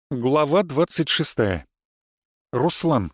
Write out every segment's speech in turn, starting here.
Глава 26. Руслан.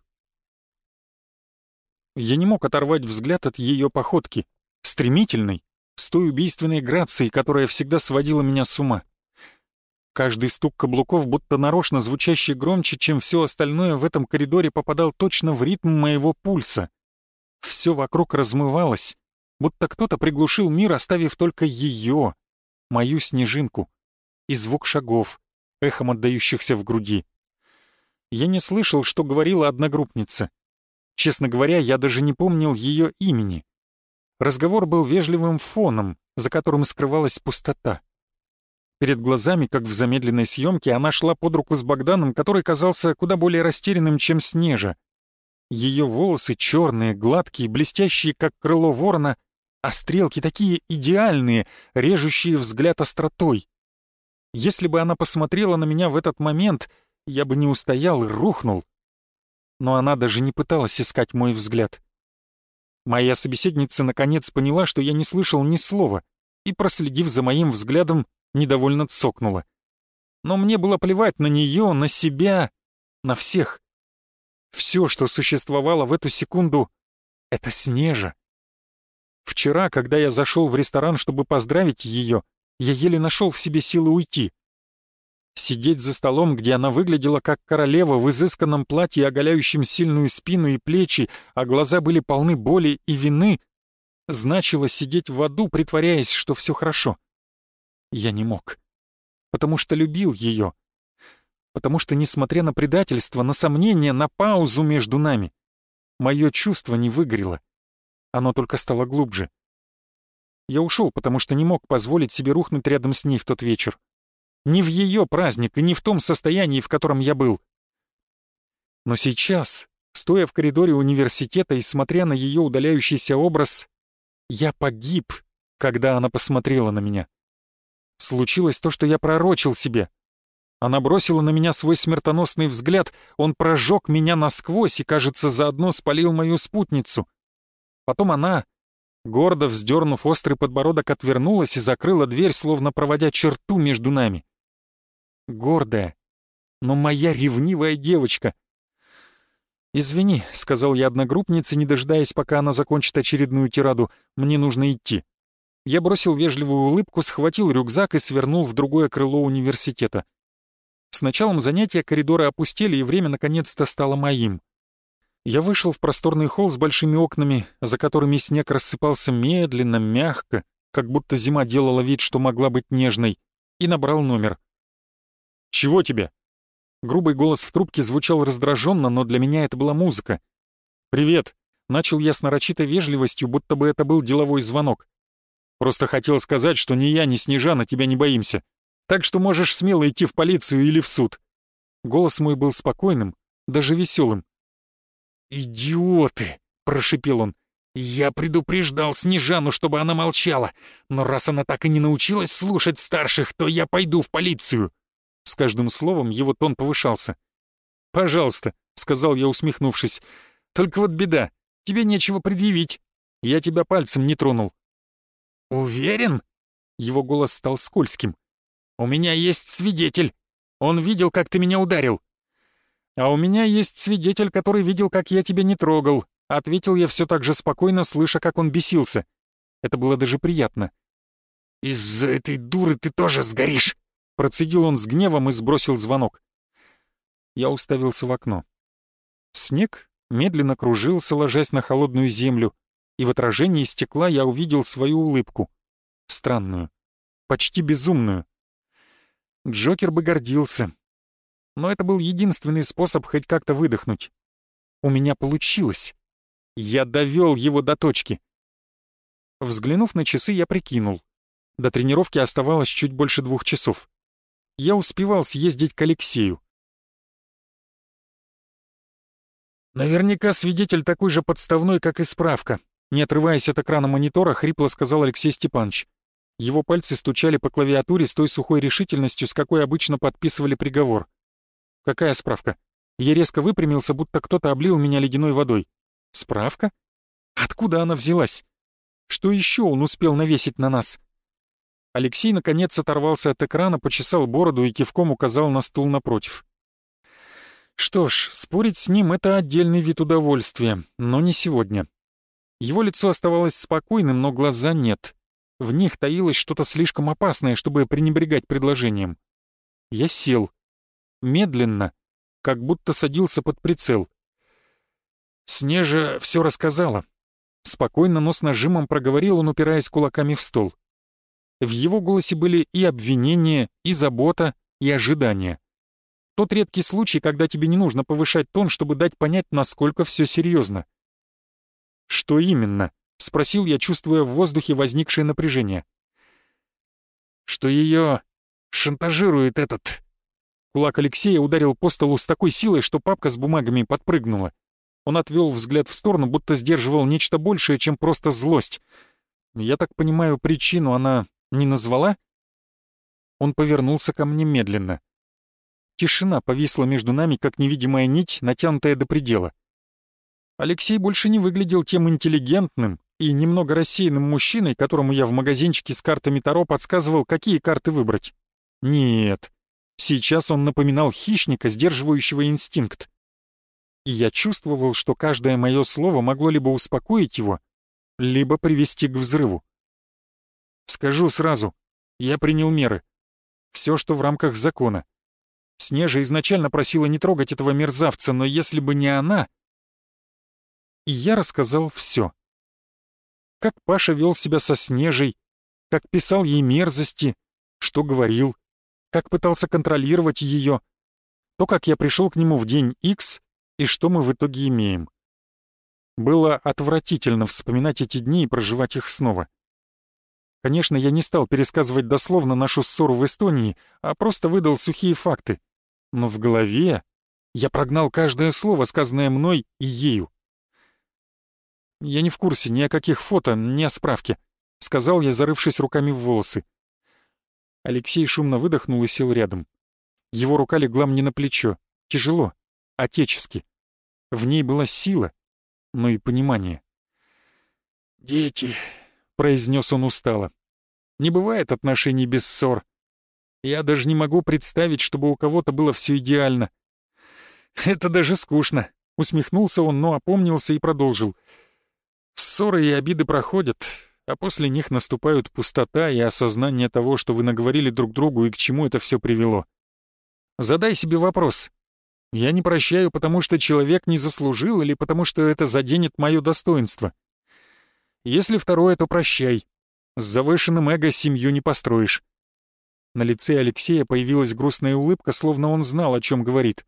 Я не мог оторвать взгляд от ее походки, стремительной, с той убийственной грацией, которая всегда сводила меня с ума. Каждый стук каблуков, будто нарочно звучащий громче, чем все остальное в этом коридоре, попадал точно в ритм моего пульса. Все вокруг размывалось, будто кто-то приглушил мир, оставив только ее, мою снежинку, и звук шагов, эхом отдающихся в груди. Я не слышал, что говорила одногруппница. Честно говоря, я даже не помнил ее имени. Разговор был вежливым фоном, за которым скрывалась пустота. Перед глазами, как в замедленной съемке, она шла под руку с Богданом, который казался куда более растерянным, чем Снежа. Ее волосы черные, гладкие, блестящие, как крыло ворона, а стрелки такие идеальные, режущие взгляд остротой. Если бы она посмотрела на меня в этот момент, я бы не устоял и рухнул. Но она даже не пыталась искать мой взгляд. Моя собеседница наконец поняла, что я не слышал ни слова, и, проследив за моим взглядом, недовольно цокнула. Но мне было плевать на нее, на себя, на всех. Все, что существовало в эту секунду, — это Снежа. Вчера, когда я зашел в ресторан, чтобы поздравить ее, я еле нашел в себе силы уйти. Сидеть за столом, где она выглядела как королева в изысканном платье, оголяющем сильную спину и плечи, а глаза были полны боли и вины, значило сидеть в аду, притворяясь, что все хорошо. Я не мог, потому что любил ее, потому что, несмотря на предательство, на сомнения, на паузу между нами, мое чувство не выгорело, оно только стало глубже. Я ушел, потому что не мог позволить себе рухнуть рядом с ней в тот вечер. Не в ее праздник и не в том состоянии, в котором я был. Но сейчас, стоя в коридоре университета и смотря на ее удаляющийся образ, я погиб, когда она посмотрела на меня. Случилось то, что я пророчил себе. Она бросила на меня свой смертоносный взгляд, он прожег меня насквозь и, кажется, заодно спалил мою спутницу. Потом она, гордо вздернув острый подбородок, отвернулась и закрыла дверь, словно проводя черту между нами. Гордая, но моя ревнивая девочка. «Извини», — сказал я одногруппнице, не дожидаясь, пока она закончит очередную тираду, — «мне нужно идти». Я бросил вежливую улыбку, схватил рюкзак и свернул в другое крыло университета. С началом занятия коридоры опустели, и время наконец-то стало моим. Я вышел в просторный холл с большими окнами, за которыми снег рассыпался медленно, мягко, как будто зима делала вид, что могла быть нежной, и набрал номер. «Чего тебе?» Грубый голос в трубке звучал раздраженно, но для меня это была музыка. «Привет», — начал я с нарочитой вежливостью, будто бы это был деловой звонок. «Просто хотел сказать, что ни я, ни Снежана тебя не боимся, так что можешь смело идти в полицию или в суд». Голос мой был спокойным, даже веселым. «Идиоты!» — прошипел он. «Я предупреждал Снежану, чтобы она молчала, но раз она так и не научилась слушать старших, то я пойду в полицию». С каждым словом его тон повышался. «Пожалуйста», — сказал я, усмехнувшись. «Только вот беда, тебе нечего предъявить. Я тебя пальцем не тронул». «Уверен?» — его голос стал скользким. «У меня есть свидетель. Он видел, как ты меня ударил». «А у меня есть свидетель, который видел, как я тебя не трогал», — ответил я все так же спокойно, слыша, как он бесился. Это было даже приятно. «Из-за этой дуры ты тоже сгоришь», — процедил он с гневом и сбросил звонок. Я уставился в окно. Снег медленно кружился, ложась на холодную землю, и в отражении стекла я увидел свою улыбку. Странную, почти безумную. Джокер бы гордился. Но это был единственный способ хоть как-то выдохнуть. У меня получилось. Я довел его до точки. Взглянув на часы, я прикинул. До тренировки оставалось чуть больше 2 часов. Я успевал съездить к Алексею. «Наверняка свидетель такой же подставной, как и справка», не отрываясь от экрана монитора, хрипло сказал Алексей Степанович. Его пальцы стучали по клавиатуре с той сухой решительностью, с какой обычно подписывали приговор. «Какая справка?» Я резко выпрямился, будто кто-то облил меня ледяной водой. «Справка? Откуда она взялась? Что еще он успел навесить на нас?» Алексей наконец оторвался от экрана, почесал бороду и кивком указал на стул напротив. Что ж, спорить с ним — это отдельный вид удовольствия, но не сегодня. Его лицо оставалось спокойным, но глаза нет. В них таилось что-то слишком опасное, чтобы пренебрегать предложением. Я сел. Медленно, как будто садился под прицел. Снежа все рассказала. Спокойно, но с нажимом проговорил он, упираясь кулаками в стол. В его голосе были и обвинения, и забота, и ожидания. Тот редкий случай, когда тебе не нужно повышать тон, чтобы дать понять, насколько все серьезно. «Что именно?» — спросил я, чувствуя в воздухе возникшее напряжение. «Что ее шантажирует этот...» Кулак Алексея ударил по столу с такой силой, что папка с бумагами подпрыгнула. Он отвел взгляд в сторону, будто сдерживал нечто большее, чем просто злость. «Я так понимаю, причину она не назвала?» Он повернулся ко мне медленно. Тишина повисла между нами, как невидимая нить, натянутая до предела. Алексей больше не выглядел тем интеллигентным и немного рассеянным мужчиной, которому я в магазинчике с картами Таро подсказывал, какие карты выбрать. Нет, сейчас он напоминал хищника, сдерживающего инстинкт. И я чувствовал, что каждое мое слово могло либо успокоить его, либо привести к взрыву. Скажу сразу, я принял меры. Все, что в рамках закона. Снежа изначально просила не трогать этого мерзавца, но если бы не она... И я рассказал все. Как Паша вел себя со Снежей, как писал ей мерзости, что говорил, как пытался контролировать ее, то, как я пришел к нему в день X и что мы в итоге имеем. Было отвратительно вспоминать эти дни и проживать их снова. Конечно, я не стал пересказывать дословно нашу ссору в Эстонии, а просто выдал сухие факты. Но в голове я прогнал каждое слово, сказанное мной и ею. «Я не в курсе ни о каких фото, ни о справке», — сказал я, зарывшись руками в волосы. Алексей шумно выдохнул и сел рядом. Его рука легла мне на плечо. Тяжело, отечески. В ней была сила, но и понимание. «Дети», — произнес он устало. «Не бывает отношений без ссор. Я даже не могу представить, чтобы у кого-то было все идеально». «Это даже скучно», — усмехнулся он, но опомнился и продолжил. «Ссоры и обиды проходят, а после них наступают пустота и осознание того, что вы наговорили друг другу и к чему это все привело. Задай себе вопрос. Я не прощаю, потому что человек не заслужил или потому что это заденет мое достоинство. Если второе, то прощай. С завышенным эго семью не построишь». На лице Алексея появилась грустная улыбка, словно он знал, о чем говорит.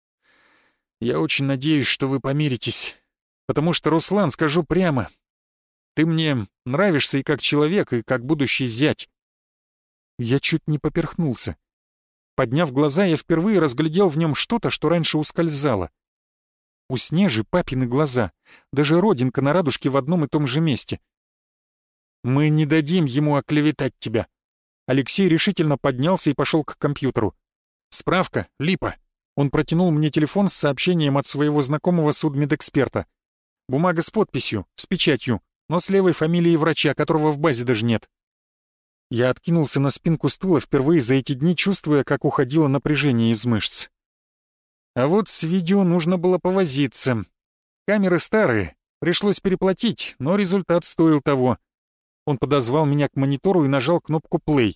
«Я очень надеюсь, что вы помиритесь. Потому что, Руслан, скажу прямо, ты мне нравишься и как человек, и как будущий зять». Я чуть не поперхнулся. Подняв глаза, я впервые разглядел в нем что-то, что раньше ускользало. У Снежи папины глаза, даже родинка на радужке в одном и том же месте. «Мы не дадим ему оклеветать тебя». Алексей решительно поднялся и пошел к компьютеру. «Справка, липа». Он протянул мне телефон с сообщением от своего знакомого судмедэксперта. Бумага с подписью, с печатью, но с левой фамилией врача, которого в базе даже нет. Я откинулся на спинку стула впервые за эти дни, чувствуя, как уходило напряжение из мышц. А вот с видео нужно было повозиться. Камеры старые, пришлось переплатить, но результат стоил того. Он подозвал меня к монитору и нажал кнопку «Play».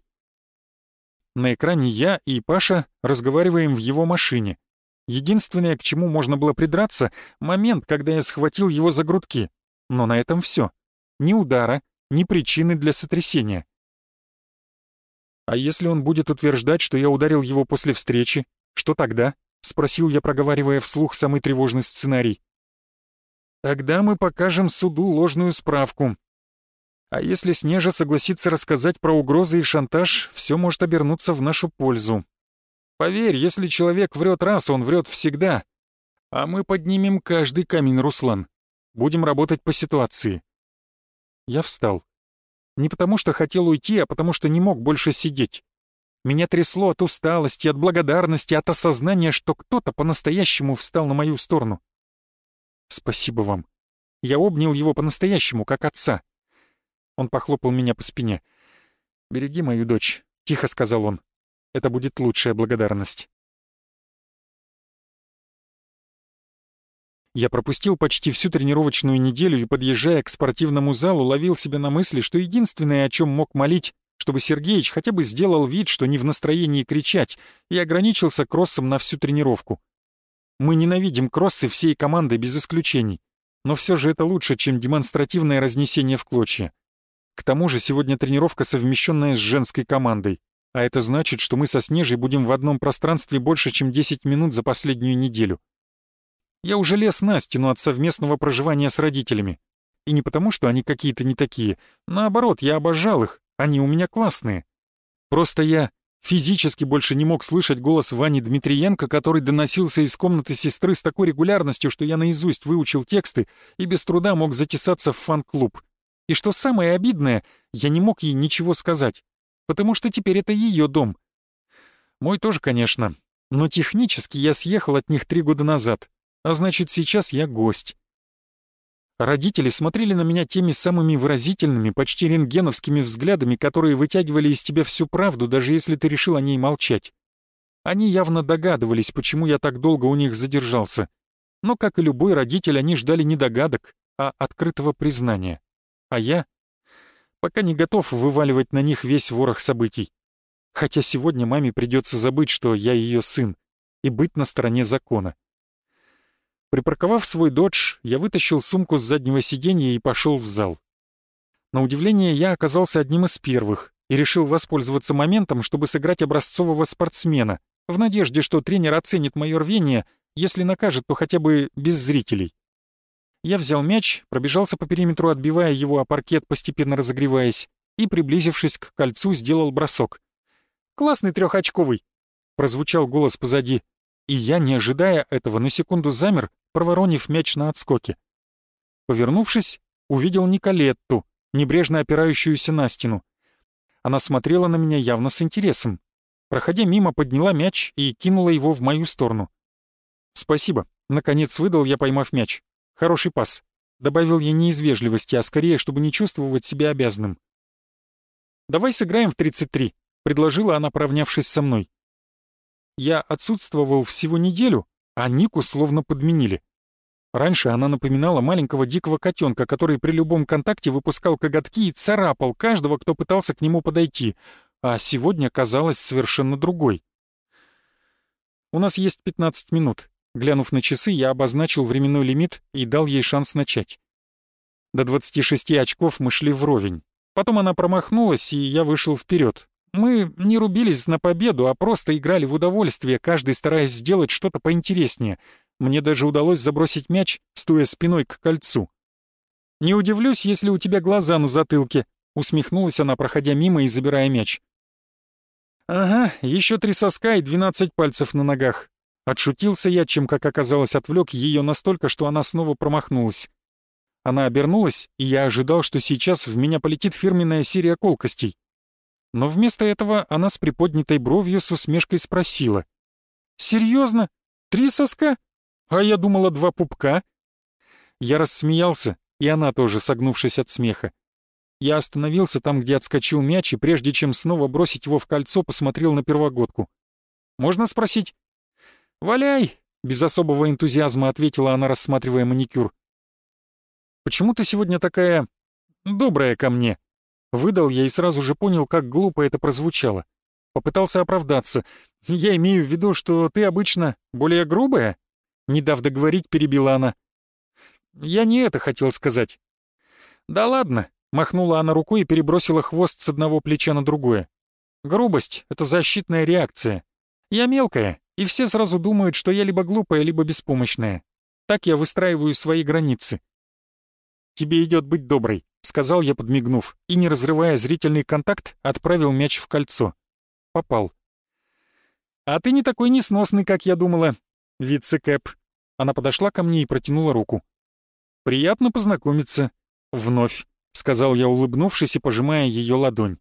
На экране я и Паша разговариваем в его машине. Единственное, к чему можно было придраться, момент, когда я схватил его за грудки. Но на этом все. Ни удара, ни причины для сотрясения. «А если он будет утверждать, что я ударил его после встречи, что тогда?» — спросил я, проговаривая вслух самый тревожный сценарий. «Тогда мы покажем суду ложную справку. А если Снежа согласится рассказать про угрозы и шантаж, все может обернуться в нашу пользу. Поверь, если человек врет раз, он врет всегда. А мы поднимем каждый камень, Руслан. Будем работать по ситуации». Я встал. Не потому что хотел уйти, а потому что не мог больше сидеть. Меня трясло от усталости, от благодарности, от осознания, что кто-то по-настоящему встал на мою сторону. «Спасибо вам». Я обнял его по-настоящему, как отца. Он похлопал меня по спине. «Береги мою дочь», — тихо сказал он. «Это будет лучшая благодарность». Я пропустил почти всю тренировочную неделю и, подъезжая к спортивному залу, ловил себя на мысли, что единственное, о чем мог молить, чтобы Сергеич хотя бы сделал вид, что не в настроении кричать, и ограничился кроссом на всю тренировку. Мы ненавидим кроссы всей командой без исключений, но все же это лучше, чем демонстративное разнесение в клочья. К тому же сегодня тренировка, совмещенная с женской командой, а это значит, что мы со Снежей будем в одном пространстве больше, чем 10 минут за последнюю неделю. Я уже лез на стену от совместного проживания с родителями. И не потому, что они какие-то не такие. Наоборот, я обожал их, они у меня классные. Просто я физически больше не мог слышать голос Вани Дмитриенко, который доносился из комнаты сестры с такой регулярностью, что я наизусть выучил тексты и без труда мог затесаться в фан-клуб. И что самое обидное, я не мог ей ничего сказать, потому что теперь это ее дом. Мой тоже, конечно, но технически я съехал от них 3 года назад, а значит, сейчас я гость. Родители смотрели на меня теми самыми выразительными, почти рентгеновскими взглядами, которые вытягивали из тебя всю правду, даже если ты решил о ней молчать. Они явно догадывались, почему я так долго у них задержался. Но, как и любой родитель, они ждали не догадок, а открытого признания. А я пока не готов вываливать на них весь ворох событий. Хотя сегодня маме придется забыть, что я ее сын, и быть на стороне закона. Припарковав свой додж, я вытащил сумку с заднего сиденья и пошел в зал. На удивление, я оказался одним из первых и решил воспользоваться моментом, чтобы сыграть образцового спортсмена, в надежде, что тренер оценит мое рвение, если накажет, то хотя бы без зрителей. Я взял мяч, пробежался по периметру, отбивая его о паркет, постепенно разогреваясь, и, приблизившись к кольцу, сделал бросок. «Классный трехочковый!» — прозвучал голос позади, и я, не ожидая этого, на секунду замер, проворонив мяч на отскоке. Повернувшись, увидел Николетту, небрежно опирающуюся на стену. Она смотрела на меня явно с интересом. Проходя мимо, подняла мяч и кинула его в мою сторону. «Спасибо», — наконец выдал я, поймав мяч. «Хороший пас», — добавил я не из вежливости, а скорее, чтобы не чувствовать себя обязанным. «Давай сыграем в 33», — предложила она, поравнявшись со мной. Я отсутствовал всего неделю, а Нику словно подменили. Раньше она напоминала маленького дикого котенка, который при любом контакте выпускал коготки и царапал каждого, кто пытался к нему подойти, а сегодня казалась совершенно другой. «У нас есть 15 минут», — глянув на часы, я обозначил временной лимит и дал ей шанс начать. До 26 очков мы шли вровень. Потом она промахнулась, и я вышел вперед. Мы не рубились на победу, а просто играли в удовольствие, каждый стараясь сделать что-то поинтереснее. Мне даже удалось забросить мяч, стоя спиной к кольцу. «Не удивлюсь, если у тебя глаза на затылке», — усмехнулась она, проходя мимо и забирая мяч. «Ага, еще 3 соска и 12 пальцев на ногах». Отшутился я, чем, как оказалось, отвлек ее настолько, что она снова промахнулась. Она обернулась, и я ожидал, что сейчас в меня полетит фирменная серия колкостей. Но вместо этого она с приподнятой бровью с усмешкой спросила. «Серьезно? 3 соска? А я думала 2 пупка». Я рассмеялся, и она тоже, согнувшись от смеха. Я остановился там, где отскочил мяч, и прежде чем снова бросить его в кольцо, посмотрел на первогодку. «Можно спросить?» «Валяй!» — без особого энтузиазма ответила она, рассматривая маникюр. «Почему ты сегодня такая добрая ко мне?» Выдал я и сразу же понял, как глупо это прозвучало. Попытался оправдаться. «Я имею в виду, что ты обычно более грубая?» Не дав договорить, перебила она. «Я не это хотел сказать». «Да ладно», — махнула она рукой и перебросила хвост с одного плеча на другое. «Грубость — это защитная реакция. Я мелкая, и все сразу думают, что я либо глупая, либо беспомощная. Так я выстраиваю свои границы». «Тебе идет быть доброй», — сказал я, подмигнув, и, не разрывая зрительный контакт, отправил мяч в кольцо. Попал. «А ты не такой несносный, как я думала, вице-кэп». Она подошла ко мне и протянула руку. «Приятно познакомиться. Вновь», — сказал я, улыбнувшись и пожимая ее ладонь.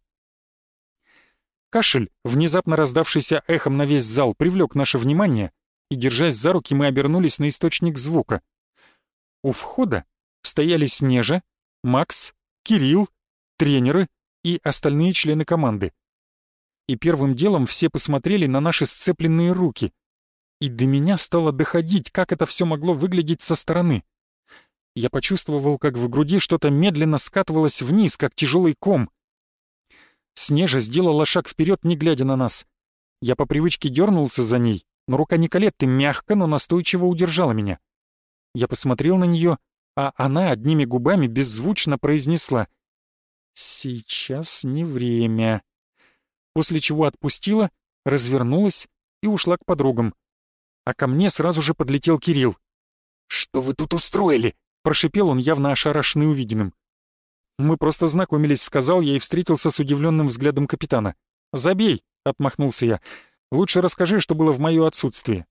Кашель, внезапно раздавшийся эхом на весь зал, привлек наше внимание, и, держась за руки, мы обернулись на источник звука. У входа стояли Снежа, Макс, Кирилл, тренеры и остальные члены команды. И первым делом все посмотрели на наши сцепленные руки. И до меня стало доходить, как это все могло выглядеть со стороны. Я почувствовал, как в груди что-то медленно скатывалось вниз, как тяжелый ком. Снежа сделала шаг вперед, не глядя на нас. Я по привычке дернулся за ней, но рука Николетты мягко, но настойчиво удержала меня. Я посмотрел на нее, а она одними губами беззвучно произнесла: «Сейчас не время». После чего отпустила, развернулась и ушла к подругам. А ко мне сразу же подлетел Кирилл. «Что вы тут устроили?» — прошипел он, явно ошарашенный увиденным. «Мы просто знакомились», — сказал я и встретился с удивленным взглядом капитана. «Забей», — отмахнулся я. «Лучше расскажи, что было в моё отсутствие».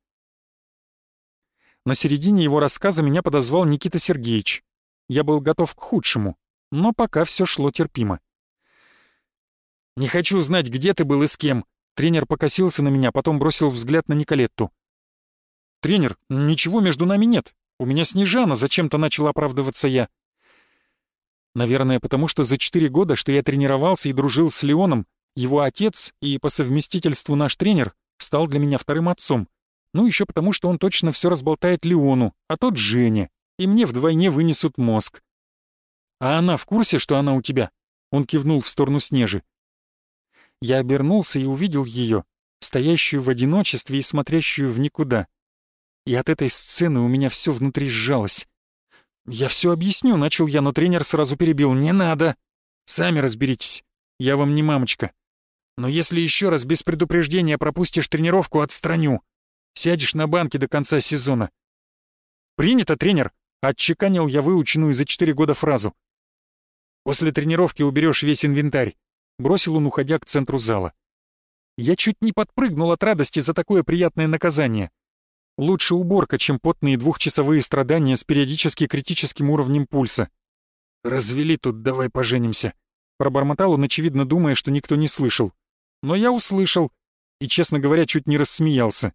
На середине его рассказа меня подозвал Никита Сергеевич. Я был готов к худшему, но пока все шло терпимо. «Не хочу знать, где ты был и с кем». Тренер покосился на меня, потом бросил взгляд на Николетту. «Тренер, ничего между нами нет. У меня Снежана», — зачем-то начал оправдываться я. Наверное, потому что за 4 года, что я тренировался и дружил с Леоном, его отец и по совместительству наш тренер стал для меня вторым отцом. Ну, еще потому, что он точно все разболтает Леону, а тот Жене, и мне вдвойне вынесут мозг. «А она в курсе, что она у тебя?» Он кивнул в сторону Снежи. Я обернулся и увидел ее, стоящую в одиночестве и смотрящую в никуда. И от этой сцены у меня все внутри сжалось. «Я все объясню», — начал я, но тренер сразу перебил. «Не надо! Сами разберитесь. Я вам не мамочка. Но если еще раз без предупреждения пропустишь тренировку, отстраню. Сядешь на банке до конца сезона». «Принято, тренер», — отчеканил я выученную за 4 года фразу. «После тренировки уберешь весь инвентарь», — бросил он, уходя к центру зала. Я чуть не подпрыгнул от радости за такое приятное наказание. Лучше уборка, чем потные 2-часовые страдания с периодически критическим уровнем пульса. «Развели тут, давай поженимся», — пробормотал он, очевидно думая, что никто не слышал. Но я услышал и, честно говоря, чуть не рассмеялся.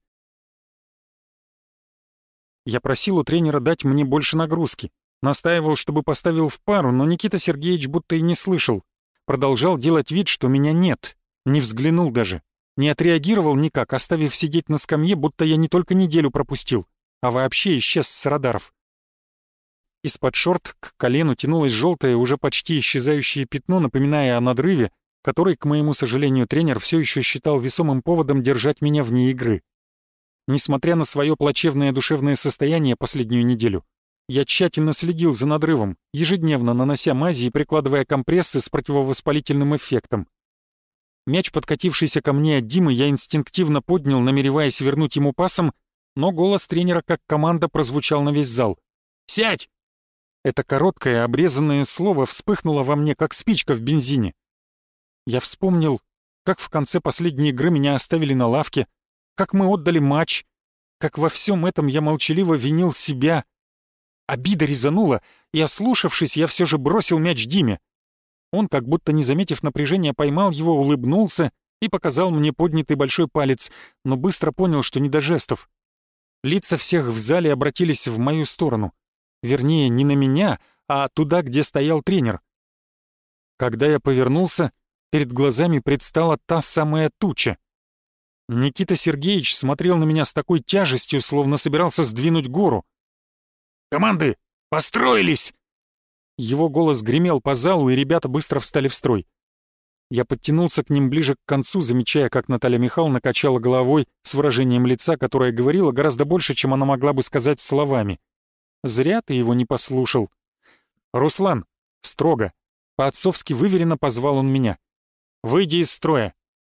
Я просил у тренера дать мне больше нагрузки, настаивал, чтобы поставил в пару, но Никита Сергеевич будто и не слышал. Продолжал делать вид, что меня нет, не взглянул даже. Не отреагировал никак, оставив сидеть на скамье, будто я не только неделю пропустил, а вообще исчез с радаров. Из-под шорт к колену тянулось желтое, уже почти исчезающее пятно, напоминая о надрыве, который, к моему сожалению, тренер все еще считал весомым поводом держать меня вне игры. Несмотря на свое плачевное душевное состояние последнюю неделю, я тщательно следил за надрывом, ежедневно нанося мази и прикладывая компрессы с противовоспалительным эффектом. Мяч, подкатившийся ко мне от Димы, я инстинктивно поднял, намереваясь вернуть ему пасом, но голос тренера как команда прозвучал на весь зал. «Сядь!» Это короткое, обрезанное слово вспыхнуло во мне, как спичка в бензине. Я вспомнил, как в конце последней игры меня оставили на лавке, как мы отдали матч, как во всем этом я молчаливо винил себя. Обида резанула, и, ослушавшись, я все же бросил мяч Диме. Он, как будто не заметив напряжения, поймал его, улыбнулся и показал мне поднятый большой палец, но быстро понял, что не до жестов. Лица всех в зале обратились в мою сторону. Вернее, не на меня, а туда, где стоял тренер. Когда я повернулся, перед глазами предстала та самая туча. Никита Сергеевич смотрел на меня с такой тяжестью, словно собирался сдвинуть гору. «Команды, построились!» Его голос гремел по залу, и ребята быстро встали в строй. Я подтянулся к ним ближе к концу, замечая, как Наталья Михайловна качала головой с выражением лица, которое говорило гораздо больше, чем она могла бы сказать словами. «Зря ты его не послушал». «Руслан!» — строго, по-отцовски выверенно позвал он меня. «Выйди из строя!»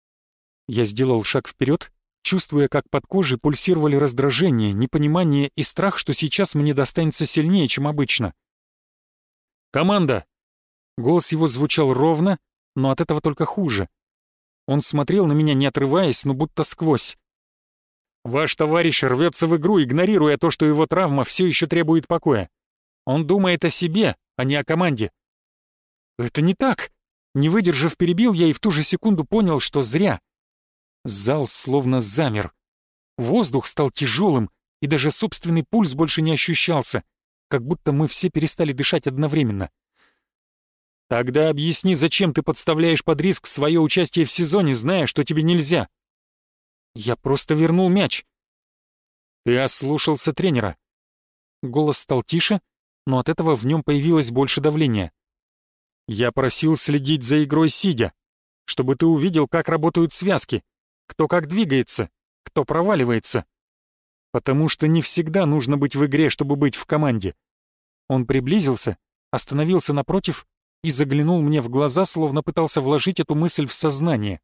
Я сделал шаг вперед, чувствуя, как под кожей пульсировали раздражение, непонимание и страх, что сейчас мне достанется сильнее, чем обычно. «Команда!» Голос его звучал ровно, но от этого только хуже. Он смотрел на меня, не отрываясь, но будто сквозь. «Ваш товарищ рвется в игру, игнорируя то, что его травма все еще требует покоя. Он думает о себе, а не о команде». «Это не так!» Не выдержав, перебил я и в ту же секунду понял, что зря. Зал словно замер. Воздух стал тяжелым, и даже собственный пульс больше не ощущался, как будто мы все перестали дышать одновременно. «Тогда объясни, зачем ты подставляешь под риск свое участие в сезоне, зная, что тебе нельзя?» «Я просто вернул мяч». Ты ослушался тренера». Голос стал тише, но от этого в нем появилось больше давления. «Я просил следить за игрой сидя, чтобы ты увидел, как работают связки, кто как двигается, кто проваливается. Потому что не всегда нужно быть в игре, чтобы быть в команде». Он приблизился, остановился напротив и заглянул мне в глаза, словно пытался вложить эту мысль в сознание.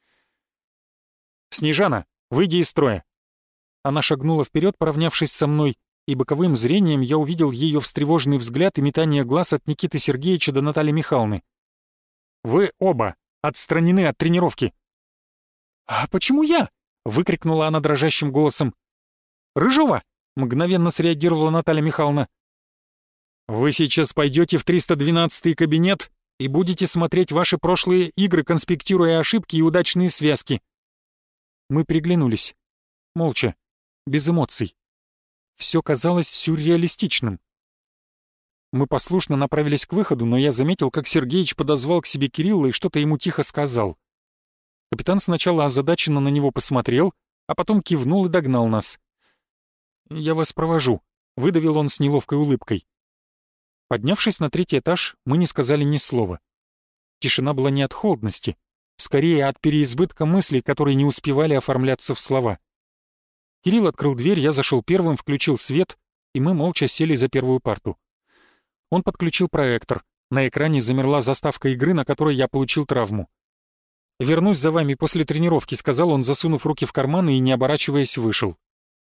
«Снежана, выйди из строя». Она шагнула вперед, поравнявшись со мной, и боковым зрением я увидел ее встревоженный взгляд и метание глаз от Никиты Сергеевича до Натальи Михайловны. «Вы оба отстранены от тренировки». «А почему я?» — выкрикнула она дрожащим голосом. «Рыжова!» — мгновенно среагировала Наталья Михайловна. «Вы сейчас пойдете в 312-й кабинет и будете смотреть ваши прошлые игры, конспектируя ошибки и удачные связки». Мы приглянулись. Молча, без эмоций. Все казалось сюрреалистичным. Мы послушно направились к выходу, но я заметил, как Сергеич подозвал к себе Кирилла и что-то ему тихо сказал. Капитан сначала озадаченно на него посмотрел, а потом кивнул и догнал нас. «Я вас провожу», — выдавил он с неловкой улыбкой. Поднявшись на 3-й этаж, мы не сказали ни слова. Тишина была не от холодности, скорее от переизбытка мыслей, которые не успевали оформляться в слова. Кирилл открыл дверь, я зашел первым, включил свет, и мы молча сели за первую парту. Он подключил проектор. На экране замерла заставка игры, на которой я получил травму. «Вернусь за вами после тренировки», — сказал он, засунув руки в карманы и, не оборачиваясь, вышел.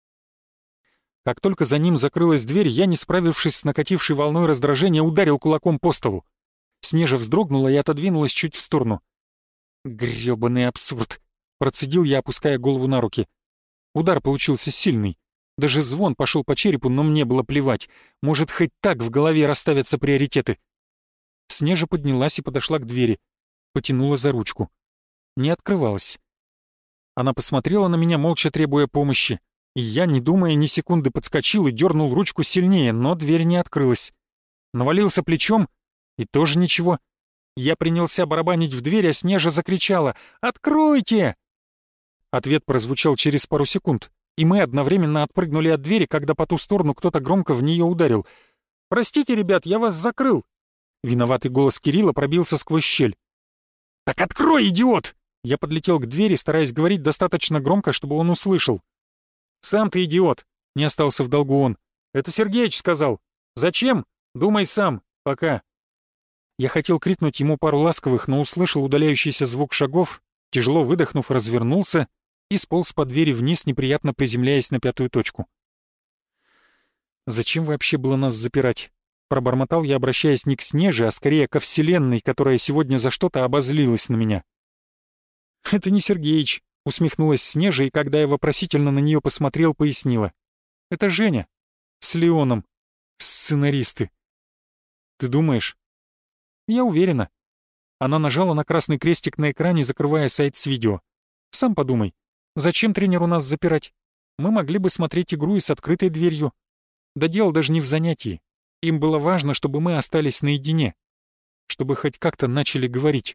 Как только за ним закрылась дверь, я, не справившись с накатившей волной раздражения, ударил кулаком по столу. Снежа вздрогнула и отодвинулась чуть в сторону. «Грёбаный абсурд!» — процедил я, опуская голову на руки. Удар получился сильный. Даже звон пошел по черепу, но мне было плевать. Может, хоть так в голове расставятся приоритеты. Снежа поднялась и подошла к двери. Потянула за ручку. Не открывалась. Она посмотрела на меня, молча требуя помощи. И я, не думая ни секунды, подскочил и дернул ручку сильнее, но дверь не открылась. Навалился плечом, и тоже ничего. Я принялся барабанить в дверь, а Снежа закричала: «Откройте!» Ответ прозвучал через пару секунд, и мы одновременно отпрыгнули от двери, когда по ту сторону кто-то громко в нее ударил. «Простите, ребят, я вас закрыл!» Виноватый голос Кирилла пробился сквозь щель. «Так открой, идиот!» Я подлетел к двери, стараясь говорить достаточно громко, чтобы он услышал. «Сам ты идиот!» — не остался в долгу он. «Это Сергеич сказал. Зачем? Думай сам. Пока». Я хотел крикнуть ему пару ласковых, но услышал удаляющийся звук шагов, тяжело выдохнув, развернулся и сполз по двери вниз, неприятно приземляясь на 5-ю точку. «Зачем вообще было нас запирать?» — пробормотал я, обращаясь не к Снеже, а скорее ко Вселенной, которая сегодня за что-то обозлилась на меня. «Это не Сергеич», — усмехнулась Снежа, и когда я вопросительно на нее посмотрел, пояснила. «Это Женя. С Леоном. Сценаристы». «Ты думаешь?» «Я уверена». Она нажала на красный крестик на экране, закрывая сайт с видео. «Сам подумай, зачем тренеру нас запирать? Мы могли бы смотреть игру и с открытой дверью. Да дело даже не в занятии. Им было важно, чтобы мы остались наедине, чтобы хоть как-то начали говорить».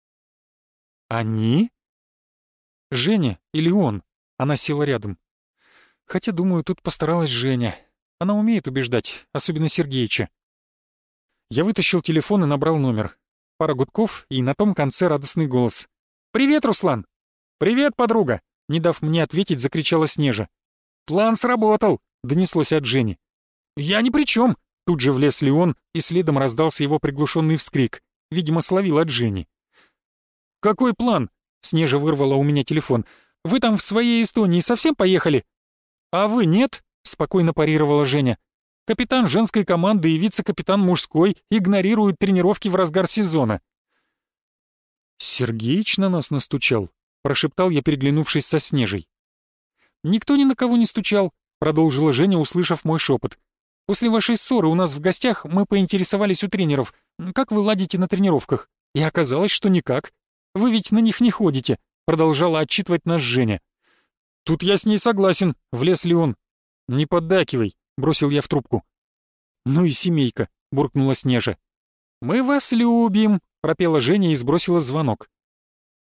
«Они?» «Женя или он?» Она села рядом. «Хотя, думаю, тут постаралась Женя. Она умеет убеждать, особенно Сергеича». Я вытащил телефон и набрал номер. Пара гудков, и на том конце радостный голос. «Привет, Руслан!» «Привет, подруга!» Не дав мне ответить, закричала Снежа. «План сработал!» — донеслось от Жени. «Я ни при чем!» — тут же влез Леон, и следом раздался его приглушенный вскрик. Видимо, словил от Жени. «Какой план?» — Снежа вырвала у меня телефон. «Вы там в своей Эстонии совсем поехали?» «А вы нет?» — спокойно парировала Женя. «Капитан женской команды и вице-капитан мужской игнорируют тренировки в разгар сезона». «Сергеич на нас настучал», — прошептал я, переглянувшись со Снежей. «Никто ни на кого не стучал», — продолжила Женя, услышав мой шепот. «После вашей ссоры у нас в гостях мы поинтересовались у тренеров, как вы ладите на тренировках, и оказалось, что никак. Вы ведь на них не ходите», — продолжала отчитывать нас Женя. «Тут я с ней согласен», — влез Леон. «Не поддакивай», — бросил я в трубку. «Ну и семейка», — буркнула Снежа. «Мы вас любим», — пропела Женя и сбросила звонок.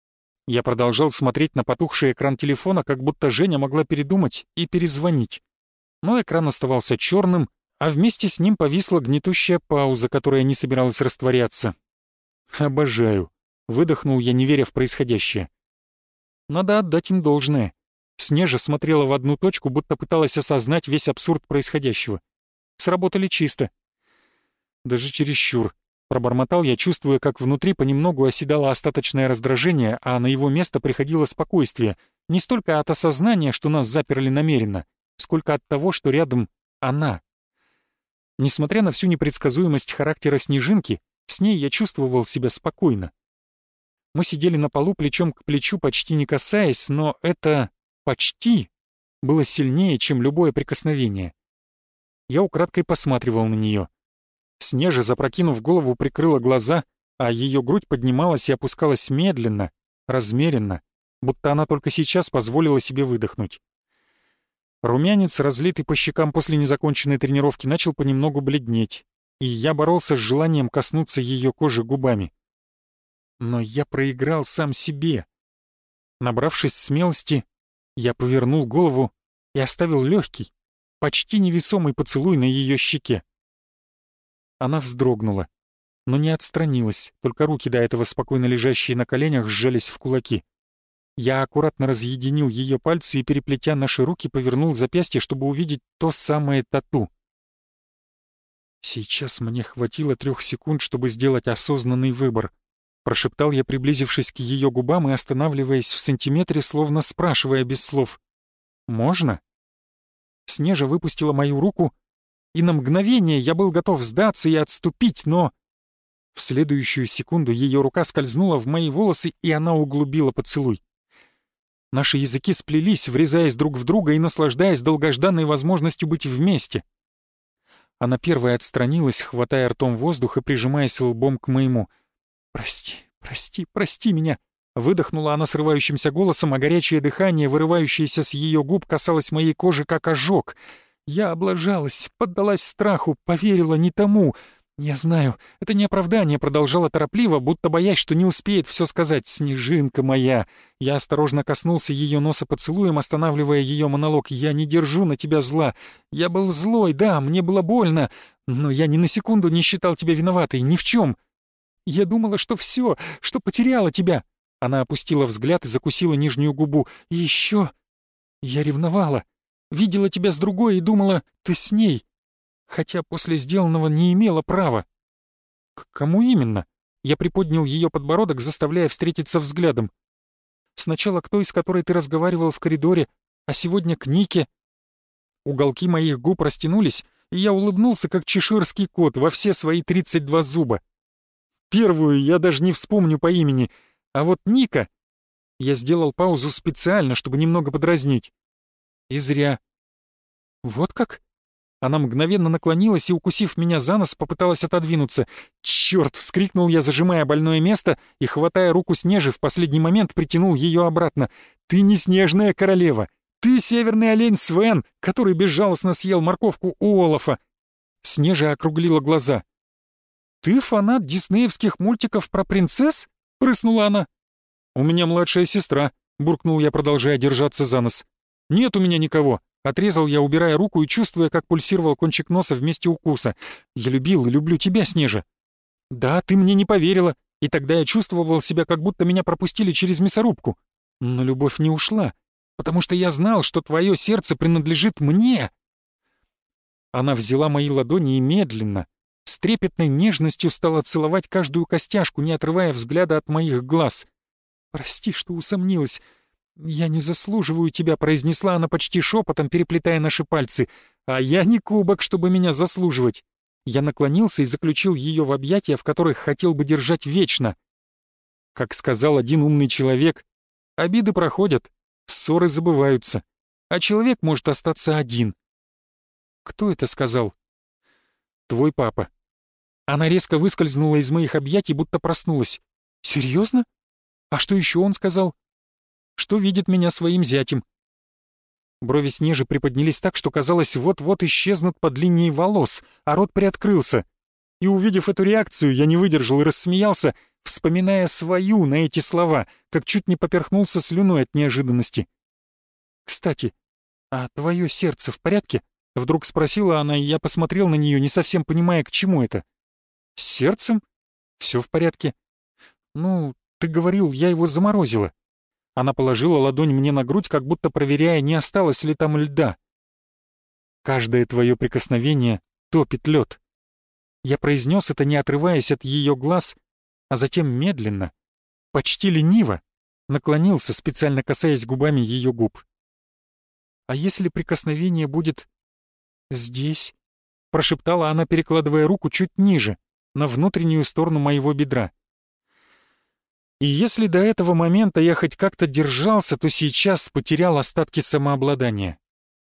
Я продолжал смотреть на потухший экран телефона, как будто Женя могла передумать и перезвонить. Но экран оставался черным, а вместе с ним повисла гнетущая пауза, которая не собиралась растворяться. «Обожаю», — выдохнул я, не веря в происходящее. Надо отдать им должное. Снежа смотрела в одну точку, будто пыталась осознать весь абсурд происходящего. Сработали чисто. Даже чересчур. Пробормотал я, чувствуя, как внутри понемногу оседало остаточное раздражение, а на его место приходило спокойствие, не столько от осознания, что нас заперли намеренно, сколько от того, что рядом она. Несмотря на всю непредсказуемость характера Снежинки, с ней я чувствовал себя спокойно. Мы сидели на полу плечом к плечу, почти не касаясь, но это «почти» было сильнее, чем любое прикосновение. Я украдкой посматривал на нее. Снежа, запрокинув голову, прикрыла глаза, а ее грудь поднималась и опускалась медленно, размеренно, будто она только сейчас позволила себе выдохнуть. Румянец, разлитый по щекам после незаконченной тренировки, начал понемногу бледнеть, и я боролся с желанием коснуться ее кожи губами. Но я проиграл сам себе. Набравшись смелости, я повернул голову и оставил легкий, почти невесомый поцелуй на ее щеке. Она вздрогнула, но не отстранилась, только руки, до этого спокойно лежащие на коленях, сжались в кулаки. Я аккуратно разъединил ее пальцы и, переплетя наши руки, повернул запястье, чтобы увидеть то самое тату. «Сейчас мне хватило 3 секунд, чтобы сделать осознанный выбор», — прошептал я, приблизившись к ее губам и останавливаясь в сантиметре, словно спрашивая без слов. «Можно?» Снежа выпустила мою руку, и на мгновение я был готов сдаться и отступить, но... В следующую секунду ее рука скользнула в мои волосы, и она углубила поцелуй. Наши языки сплелись, врезаясь друг в друга и наслаждаясь долгожданной возможностью быть вместе. Она первая отстранилась, хватая ртом воздух и прижимаясь лбом к моему. «Прости, прости, прости меня!» Выдохнула она срывающимся голосом, а горячее дыхание, вырывающееся с ее губ, касалось моей кожи как ожог. Я облажалась, поддалась страху, поверила не тому. «Я знаю, это не оправдание», — продолжала торопливо, будто боясь, что не успеет все сказать. «Снежинка моя!» Я осторожно коснулся ее носа поцелуем, останавливая ее монолог. «Я не держу на тебя зла. Я был злой, да, мне было больно, но я ни на секунду не считал тебя виноватой, ни в чем. Я думала, что все, что потеряла тебя». Она опустила взгляд и закусила нижнюю губу. «И еще я ревновала. Видела тебя с другой и думала, ты с ней. Хотя после сделанного не имела права». «К кому именно?» Я приподнял ее подбородок, заставляя встретиться взглядом. «Сначала к той, с которой ты разговаривал в коридоре, а сегодня к Нике». Уголки моих губ растянулись, и я улыбнулся, как чеширский кот, во все свои 32 зуба. Первую я даже не вспомню по имени, а вот Ника... Я сделал паузу специально, чтобы немного подразнить. И зря. «Вот как?» Она мгновенно наклонилась и, укусив меня за нос, попыталась отодвинуться. «Чёрт!» — вскрикнул я, зажимая больное место, и, хватая руку Снежи, в последний момент притянул ее обратно. «Ты не снежная королева! Ты северный олень Свен, который безжалостно съел морковку у Олафа!» Снежа округлила глаза. «Ты фанат диснеевских мультиков про принцесс?» — прыснула она. «У меня младшая сестра», — буркнул я, продолжая держаться за нос. «Нет у меня никого», — отрезал я, убирая руку и чувствуя, как пульсировал кончик носа вместе укуса. «Я любил и люблю тебя, Снежа». «Да, ты мне не поверила, и тогда я чувствовал себя, как будто меня пропустили через мясорубку. Но любовь не ушла, потому что я знал, что твое сердце принадлежит мне». Она взяла мои ладони и медленно, с трепетной нежностью стала целовать каждую костяшку, не отрывая взгляда от моих глаз. «Прости, что усомнилась. Я не заслуживаю тебя», — произнесла она почти шепотом, переплетая наши пальцы. «А я не кубок, чтобы меня заслуживать». Я наклонился и заключил ее в объятия, в которых хотел бы держать вечно. Как сказал один умный человек, обиды проходят, ссоры забываются, а человек может остаться один. «Кто это сказал?» «Твой папа». Она резко выскользнула из моих объятий, будто проснулась. «Серьезно? А что еще он сказал?» «Что видит меня своим зятем». Брови Снежи приподнялись так, что казалось, вот-вот исчезнут под линией волос, а рот приоткрылся. И увидев эту реакцию, я не выдержал и рассмеялся, вспоминая свою на эти слова, как чуть не поперхнулся слюной от неожиданности. «Кстати, а твое сердце в порядке?» Вдруг спросила она, и я посмотрел на нее, не совсем понимая, к чему это. «С сердцем? Все в порядке». «Ну, ты говорил, я его заморозила». Она положила ладонь мне на грудь, как будто проверяя, не осталось ли там льда. «Каждое твое прикосновение топит лед». Я произнес это, не отрываясь от ее глаз, а затем медленно, почти лениво, наклонился, специально касаясь губами ее губ. «А если прикосновение будет здесь?» — прошептала она, перекладывая руку чуть ниже, на внутреннюю сторону моего бедра. И если до этого момента я хоть как-то держался, то сейчас потерял остатки самообладания.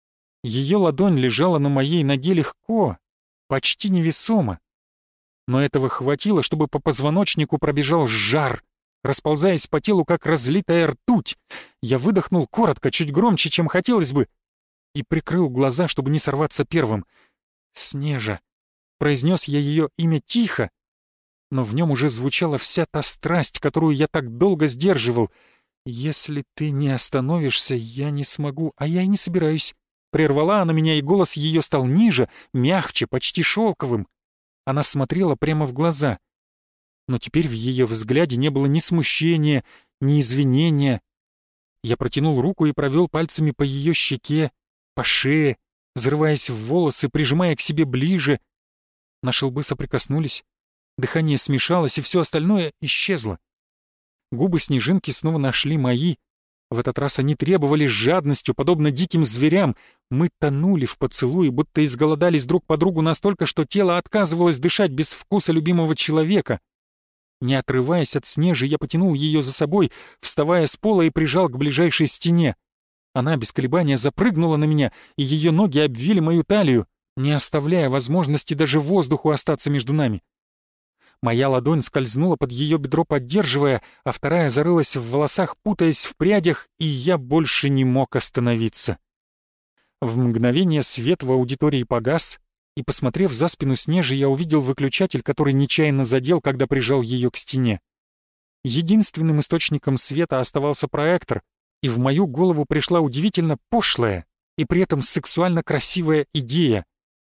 Ее ладонь лежала на моей ноге легко, почти невесомо. Но этого хватило, чтобы по позвоночнику пробежал жар, расползаясь по телу, как разлитая ртуть. Я выдохнул коротко, чуть громче, чем хотелось бы, и прикрыл глаза, чтобы не сорваться первым. «Снежа», — произнес я ее имя тихо, но в нем уже звучала вся та страсть, которую я так долго сдерживал. «Если ты не остановишься, я не смогу, а я и не собираюсь». Прервала она меня, и голос ее стал ниже, мягче, почти шелковым. Она смотрела прямо в глаза. Но теперь в ее взгляде не было ни смущения, ни извинения. Я протянул руку и провел пальцами по ее щеке, по шее, взрываясь в волосы, прижимая к себе ближе. Наши лбы соприкоснулись, дыхание смешалось, и все остальное исчезло. Губы Снежинки снова нашли мои. В этот раз они требовали с жадностью, подобно диким зверям. Мы тонули в поцелуе, будто изголодались друг по другу настолько, что тело отказывалось дышать без вкуса любимого человека. Не отрываясь от Снежи, я потянул ее за собой, вставая с пола и прижал к ближайшей стене. Она без колебания запрыгнула на меня, и ее ноги обвили мою талию, не оставляя возможности даже воздуху остаться между нами. Моя ладонь скользнула под ее бедро, поддерживая, а вторая зарылась в волосах, путаясь в прядях, и я больше не мог остановиться. В мгновение свет в аудитории погас, и, посмотрев за спину Снежи, я увидел выключатель, который нечаянно задел, когда прижал ее к стене. Единственным источником света оставался проектор, и в мою голову пришла удивительно пошлая и при этом сексуально красивая идея.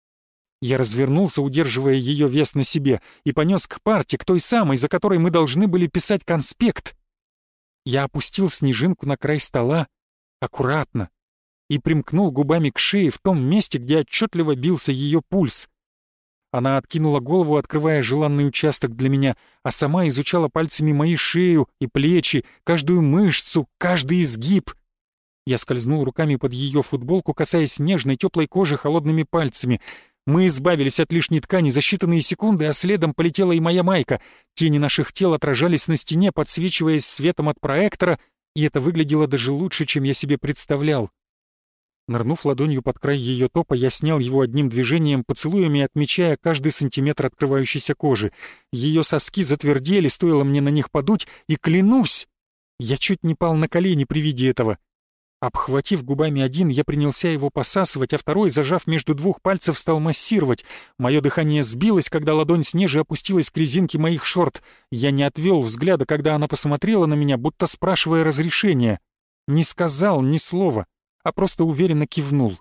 Я развернулся, удерживая ее вес на себе, и понес к парте, к той самой, за которой мы должны были писать конспект. Я опустил Снежинку на край стола, аккуратно, и примкнул губами к шее в том месте, где отчетливо бился ее пульс. Она откинула голову, открывая желанный участок для меня, а сама изучала пальцами мои шею и плечи, каждую мышцу, каждый изгиб. Я скользнул руками под ее футболку, касаясь нежной теплой кожи холодными пальцами. Мы избавились от лишней ткани за считанные секунды, а следом полетела и моя майка. Тени наших тел отражались на стене, подсвечиваясь светом от проектора, и это выглядело даже лучше, чем я себе представлял. Нырнув ладонью под край ее топа, я снял его одним движением, поцелуями отмечая каждый сантиметр открывающейся кожи. Ее соски затвердели, стоило мне на них подуть, и клянусь, я чуть не пал на колени при виде этого. Обхватив губами один, я принялся его посасывать, а второй, зажав между двух пальцев, стал массировать. Мое дыхание сбилось, когда ладонь Снежи опустилась к резинке моих шорт. Я не отвел взгляда, когда она посмотрела на меня, будто спрашивая разрешения. Не сказал ни слова, а просто уверенно кивнул.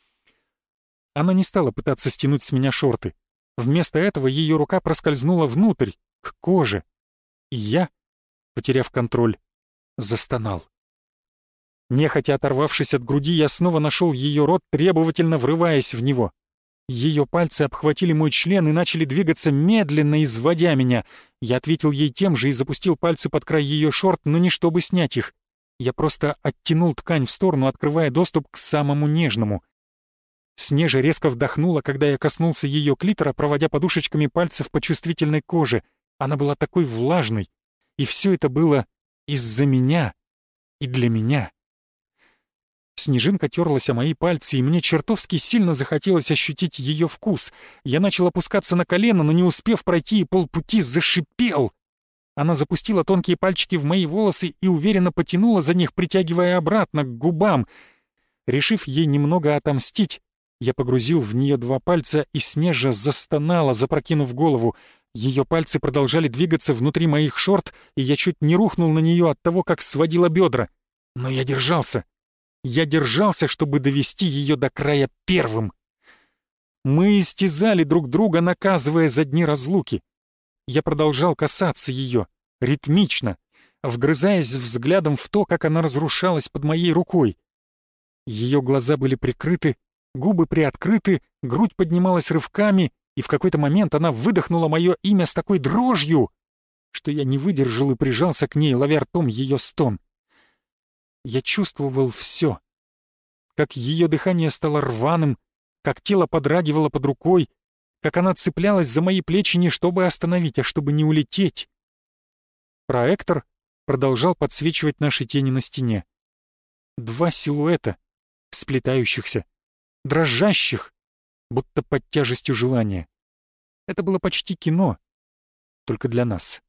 Она не стала пытаться стянуть с меня шорты. Вместо этого ее рука проскользнула внутрь, к коже. И я, потеряв контроль, застонал. Нехотя оторвавшись от груди, я снова нашел ее рот, требовательно врываясь в него. Ее пальцы обхватили мой член и начали двигаться медленно, изводя меня. Я ответил ей тем же и запустил пальцы под край ее шорт, но не чтобы снять их. Я просто оттянул ткань в сторону, открывая доступ к самому нежному. Снежа резко вдохнула, когда я коснулся ее клитора, проводя подушечками пальцев по чувствительной коже. Она была такой влажной, и все это было из-за меня и для меня. Снежинка терлась о мои пальцы, и мне чертовски сильно захотелось ощутить ее вкус. Я начал опускаться на колено, но не успев пройти и полпути, зашипел. Она запустила тонкие пальчики в мои волосы и уверенно потянула за них, притягивая обратно к губам. Решив ей немного отомстить, я погрузил в нее два пальца, и Снежа застонала, запрокинув голову. Ее пальцы продолжали двигаться внутри моих шорт, и я чуть не рухнул на нее от того, как сводила бедра. Но я держался. Я держался, чтобы довести ее до края первым. Мы истязали друг друга, наказывая за дни разлуки. Я продолжал касаться ее, ритмично, вгрызаясь взглядом в то, как она разрушалась под моей рукой. Ее глаза были прикрыты, губы приоткрыты, грудь поднималась рывками, и в какой-то момент она выдохнула мое имя с такой дрожью, что я не выдержал и прижался к ней, ловя ртом ее стон. Я чувствовал все. Как ее дыхание стало рваным, как тело подрагивало под рукой, как она цеплялась за мои плечи не чтобы остановить, а чтобы не улететь. Проектор продолжал подсвечивать наши тени на стене. Два силуэта, сплетающихся, дрожащих, будто под тяжестью желания. Это было почти кино, только для нас.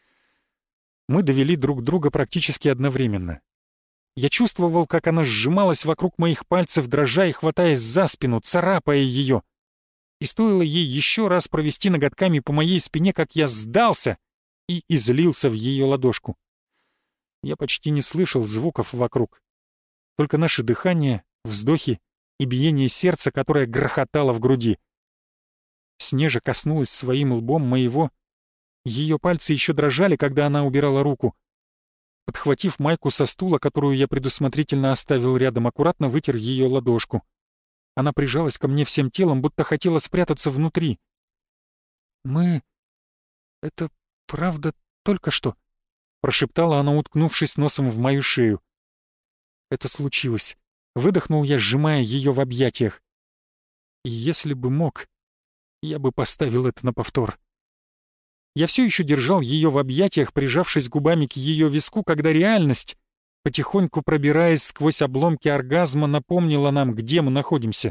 Мы довели друг друга практически одновременно. Я чувствовал, как она сжималась вокруг моих пальцев, дрожа и хватаясь за спину, царапая ее. И стоило ей еще раз провести ноготками по моей спине, как я сдался и излился в ее ладошку. Я почти не слышал звуков вокруг. Только наше дыхание, вздохи и биение сердца, которое грохотало в груди. Снежа коснулась своим лбом моего. Ее пальцы еще дрожали, когда она убирала руку. Подхватив майку со стула, которую я предусмотрительно оставил рядом, аккуратно вытер ее ладошку. Она прижалась ко мне всем телом, будто хотела спрятаться внутри. «Мы... это правда только что?» — прошептала она, уткнувшись носом в мою шею. «Это случилось», — выдохнул я, сжимая ее в объятиях. «И если бы мог, я бы поставил это на повтор». Я все еще держал ее в объятиях, прижавшись губами к ее виску, когда реальность, потихоньку пробираясь сквозь обломки оргазма, напомнила нам, где мы находимся.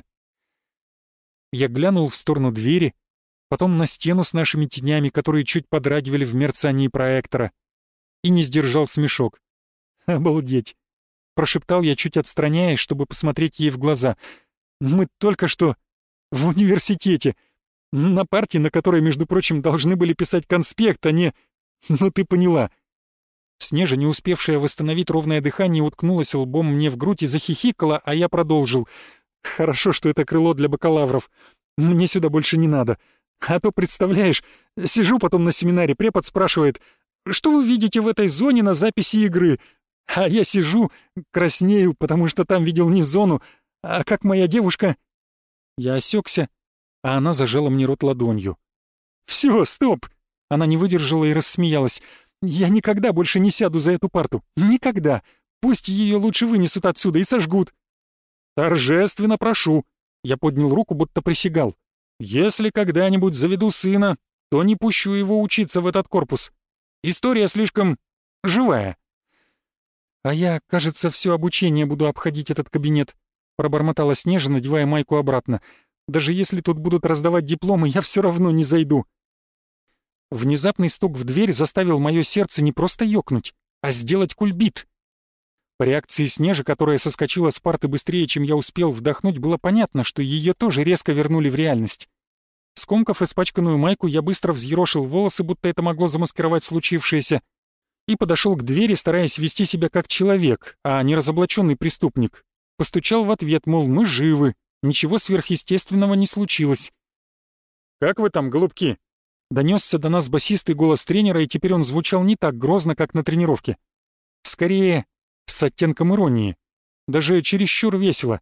Я глянул в сторону двери, потом на стену с нашими тенями, которые чуть подрагивали в мерцании проектора, и не сдержал смешок. «Обалдеть!» — прошептал я, чуть отстраняясь, чтобы посмотреть ей в глаза. «Мы только что в университете, на парте, на которой, между прочим, должны были писать конспект, а не... Ну ты поняла». Снежа, не успевшая восстановить ровное дыхание, уткнулась лбом мне в грудь и захихикала, а я продолжил. «Хорошо, что это крыло для бакалавров. Мне сюда больше не надо. А то, представляешь, сижу потом на семинаре, препод спрашивает, что вы видите в этой зоне на записи игры? А я сижу, краснею, потому что там видел не зону, а как моя девушка...» Я осекся, а она зажала мне рот ладонью. «Все, стоп!» Она не выдержала и рассмеялась. «Я никогда больше не сяду за эту парту. Никогда. Пусть ее лучше вынесут отсюда и сожгут». «Торжественно прошу!» Я поднял руку, будто присягал. «Если когда-нибудь заведу сына, то не пущу его учиться в этот корпус. История слишком живая». «А я, кажется, все обучение буду обходить этот кабинет», пробормотала Снежа, надевая майку обратно. «Даже если тут будут раздавать дипломы, я все равно не зайду». Внезапный стук в дверь заставил мое сердце не просто ёкнуть, а сделать кульбит. По реакции Снежи, которая соскочила с парты быстрее, чем я успел вдохнуть, было понятно, что ее тоже резко вернули в реальность. Скомкав испачканную майку, я быстро взъерошил волосы, будто это могло замаскировать случившееся, и подошел к двери, стараясь вести себя как человек, а не разоблаченный преступник. Постучал в ответ, мол, мы живы, ничего сверхъестественного не случилось. «Как вы там, голубки?» Донесся до нас басистый голос тренера, и теперь он звучал не так грозно, как на тренировке. Скорее, с оттенком иронии. Даже чересчур весело.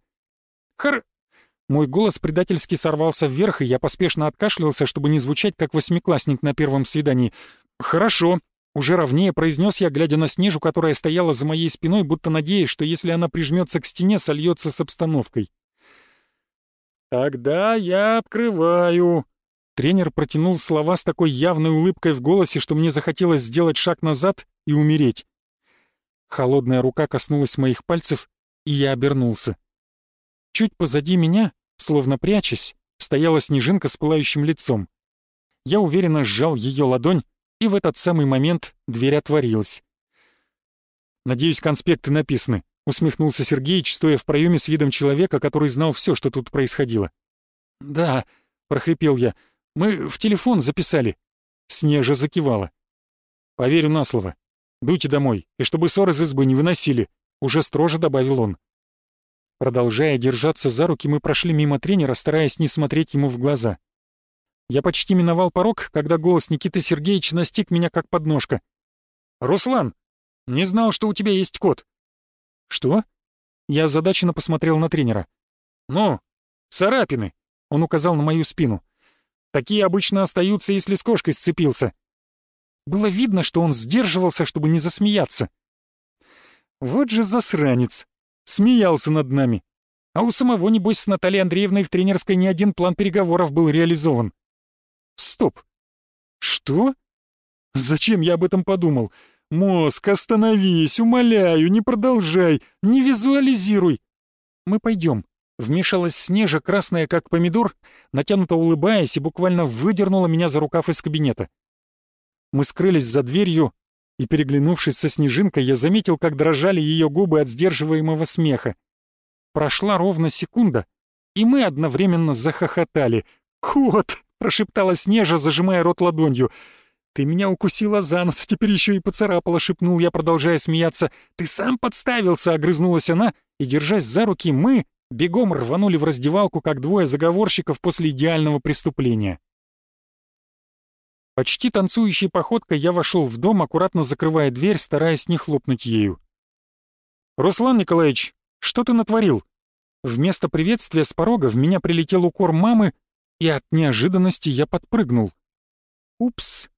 Мой голос предательски сорвался вверх, и я поспешно откашлялся, чтобы не звучать, как восьмиклассник на первом свидании. «Хорошо», — уже ровнее произнес я, глядя на Снежу, которая стояла за моей спиной, будто надеясь, что если она прижмется к стене, сольется с обстановкой. «Тогда я открываю». Тренер протянул слова с такой явной улыбкой в голосе, что мне захотелось сделать шаг назад и умереть. Холодная рука коснулась моих пальцев, и я обернулся. Чуть позади меня, словно прячась, стояла Снежинка с пылающим лицом. Я уверенно сжал ее ладонь, и в этот самый момент дверь отворилась. «Надеюсь, конспекты написаны», — усмехнулся Сергеич, стоя в проеме с видом человека, который знал все, что тут происходило. «Да», — прохрипел я, — «мы в телефон записали». Снежа закивала. «Поверю на слово. Дуйте домой, и чтобы ссор из избы не выносили», — уже строже добавил он. Продолжая держаться за руки, мы прошли мимо тренера, стараясь не смотреть ему в глаза. Я почти миновал порог, когда голос Никиты Сергеевича настиг меня как подножка. «Руслан, не знал, что у тебя есть кот». «Что?» Я озадаченно посмотрел на тренера. «Ну, царапины», — он указал на мою спину. «Такие обычно остаются, если с кошкой сцепился». Было видно, что он сдерживался, чтобы не засмеяться. Вот же засранец. Смеялся над нами. А у самого, небось, с Натальей Андреевной в тренерской ни один план переговоров был реализован. Стоп. Что? Зачем я об этом подумал? Мозг, остановись, умоляю, не продолжай, не визуализируй. Мы пойдем. Вмешалась Снежа, красная как помидор, натянуто улыбаясь, и буквально выдернула меня за рукав из кабинета. Мы скрылись за дверью, и, переглянувшись со Снежинкой, я заметил, как дрожали ее губы от сдерживаемого смеха. Прошла ровно секунда, и мы одновременно захохотали. «Кот!» — прошептала Снежа, зажимая рот ладонью. «Ты меня укусила за нос, теперь еще и поцарапала», — шепнул я, продолжая смеяться. «Ты сам подставился!» — огрызнулась она, и, держась за руки, мы бегом рванули в раздевалку, как двое заговорщиков после идеального преступления. Почти танцующей походкой я вошел в дом, аккуратно закрывая дверь, стараясь не хлопнуть ею. «Руслан Николаевич, что ты натворил?» Вместо приветствия с порога в меня прилетел укор мамы, и от неожиданности я подпрыгнул. «Упс,